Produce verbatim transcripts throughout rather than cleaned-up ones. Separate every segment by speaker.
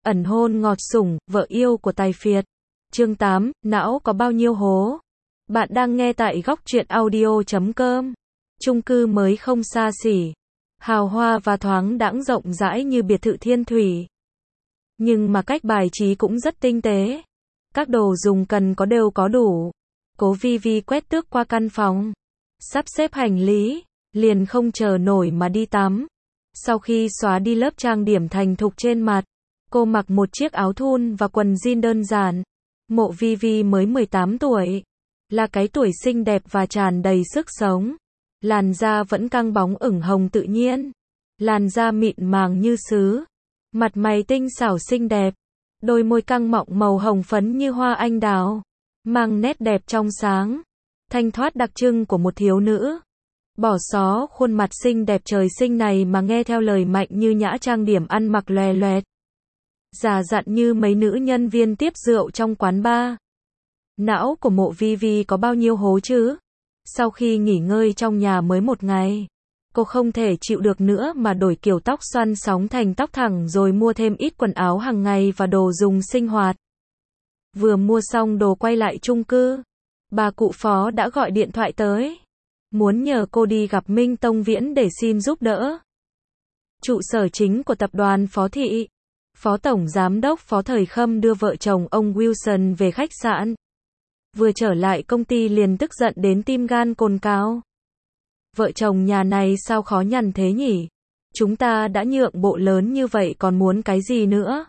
Speaker 1: ẩn hôn ngọt sủng, vợ yêu của tài phiệt. Chương tám, não có bao nhiêu hố? Bạn đang nghe tại góc truyện audio chấm com. Chung cư mới không xa xỉ, hào hoa và thoáng đãng rộng rãi như biệt thự Thiên Thủy. Nhưng mà cách bài trí cũng rất tinh tế. Các đồ dùng cần có đều có đủ. Cố Vi Vi quét tước qua căn phòng, sắp xếp hành lý, liền không chờ nổi mà đi tắm. Sau khi xóa đi lớp trang điểm thành thục trên mặt, cô mặc một chiếc áo thun và quần jean đơn giản. Mộ Vi Vi mới mười tám tuổi, là cái tuổi xinh đẹp và tràn đầy sức sống. Làn da vẫn căng bóng ửng hồng tự nhiên, làn da mịn màng như sứ, mặt mày tinh xảo xinh đẹp, đôi môi căng mọng màu hồng phấn như hoa anh đào, mang nét đẹp trong sáng, thanh thoát đặc trưng của một thiếu nữ. Bỏ xó khuôn mặt xinh đẹp trời sinh này mà nghe theo lời Mạnh Như Nhã trang điểm ăn mặc loè loẹt, già dặn như mấy nữ nhân viên tiếp rượu trong quán bar. Não của Mộ Vi Vi có bao nhiêu hố chứ? Sau khi nghỉ ngơi trong nhà mới một ngày, cô không thể chịu được nữa mà đổi kiểu tóc xoăn sóng thành tóc thẳng rồi mua thêm ít quần áo hàng ngày và đồ dùng sinh hoạt. Vừa mua xong đồ quay lại chung cư, bà cụ Phó đã gọi điện thoại tới, muốn nhờ cô đi gặp Minh Tông Viễn để xin giúp đỡ. Trụ sở chính của tập đoàn Phó Thị, Phó Tổng Giám đốc Phó Thời Khâm đưa vợ chồng ông Wilson về khách sạn. Vừa trở lại công ty liền tức giận đến tim gan cồn cào. Vợ chồng nhà này sao khó nhằn thế nhỉ? Chúng ta đã nhượng bộ lớn như vậy còn muốn cái gì nữa?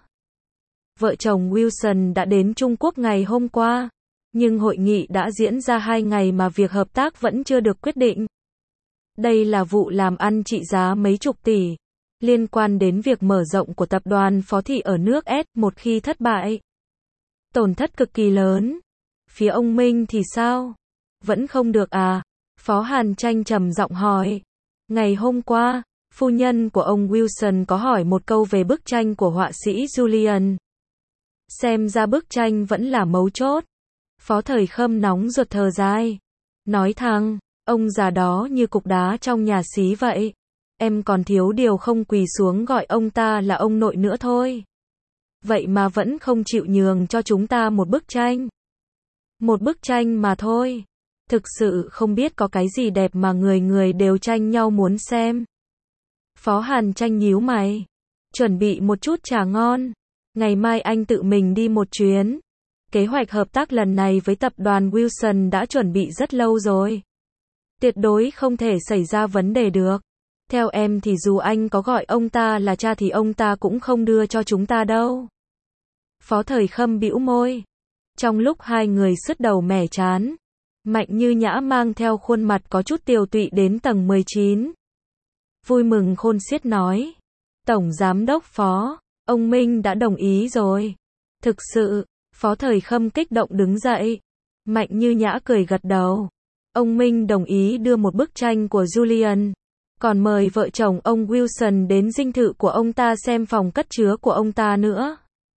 Speaker 1: Vợ chồng Wilson đã đến Trung Quốc ngày hôm qua, nhưng hội nghị đã diễn ra hai ngày mà việc hợp tác vẫn chưa được quyết định. Đây là vụ làm ăn trị giá mấy chục tỷ, liên quan đến việc mở rộng của tập đoàn Phó Thị ở nước S, một khi thất bại, tổn thất cực kỳ lớn. Phía ông Minh thì sao? Vẫn không được à? Phó Hàn Tranh trầm giọng hỏi. Ngày hôm qua, phu nhân của ông Wilson có hỏi một câu về bức tranh của họa sĩ Julian. Xem ra bức tranh vẫn là mấu chốt. Phó Thời Khâm nóng ruột thở dài, nói thẳng, ông già đó như cục đá trong nhà xí vậy. Em còn thiếu điều không quỳ xuống gọi ông ta là ông nội nữa thôi. Vậy mà vẫn không chịu nhường cho chúng ta một bức tranh. Một bức tranh mà thôi. Thực sự không biết có cái gì đẹp mà người người đều tranh nhau muốn xem. Phó Hàn Tranh nhíu mày, chuẩn bị một chút trà ngon. Ngày mai anh tự mình đi một chuyến. Kế hoạch hợp tác lần này với tập đoàn Wilson đã chuẩn bị rất lâu rồi. Tuyệt đối không thể xảy ra vấn đề được. Theo em thì dù anh có gọi ông ta là cha thì ông ta cũng không đưa cho chúng ta đâu. Phó Thời Khâm bĩu môi. Trong lúc hai người sứt đầu mẻ chán, Mạnh Như Nhã mang theo khuôn mặt có chút tiều tụy đến tầng mười chín. Vui mừng khôn xiết nói. Tổng Giám đốc Phó, ông Minh đã đồng ý rồi. Thực sự, Phó Thời Khâm kích động đứng dậy. Mạnh Như Nhã cười gật đầu. Ông Minh đồng ý đưa một bức tranh của Julian, còn mời vợ chồng ông Wilson đến dinh thự của ông ta xem phòng cất chứa của ông ta nữa.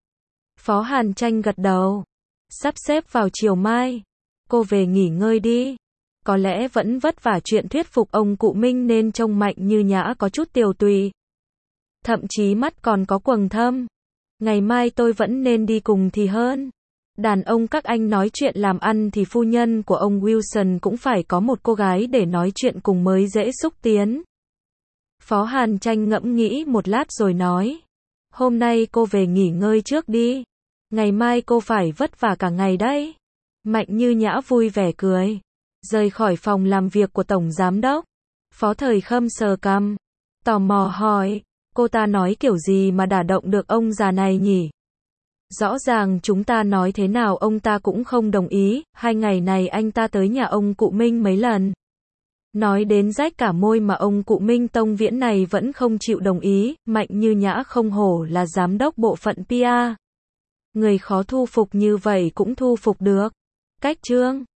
Speaker 1: Phó Hàn Tranh gật đầu. Sắp xếp vào chiều mai, cô về nghỉ ngơi đi. Có lẽ vẫn vất vả chuyện thuyết phục ông cụ Minh nên trông Mạnh Như Nhã có chút tiều tụy. Thậm chí mắt còn có quầng thâm. Ngày mai tôi vẫn nên đi cùng thì hơn. Đàn ông các anh nói chuyện làm ăn thì phu nhân của ông Wilson cũng phải có một cô gái để nói chuyện cùng mới dễ xúc tiến. Phó Hàn Tranh ngẫm nghĩ một lát rồi nói. Hôm nay cô về nghỉ ngơi trước đi. Ngày mai cô phải vất vả cả ngày đấy. Mạnh Như Nhã vui vẻ cười. Rời khỏi phòng làm việc của Tổng Giám đốc. Phó Thời Khâm sờ cằm, tò mò hỏi. Cô ta nói kiểu gì mà đả động được ông già này nhỉ? Rõ ràng chúng ta nói thế nào ông ta cũng không đồng ý. Hai ngày này anh ta tới nhà ông cụ Minh mấy lần. Nói đến rách cả môi mà ông cụ Minh Tông Viễn này vẫn không chịu đồng ý. Mạnh Như Nhã không hổ là giám đốc bộ phận pê e rờ. Người khó thu phục như vậy cũng thu phục được. Cách chương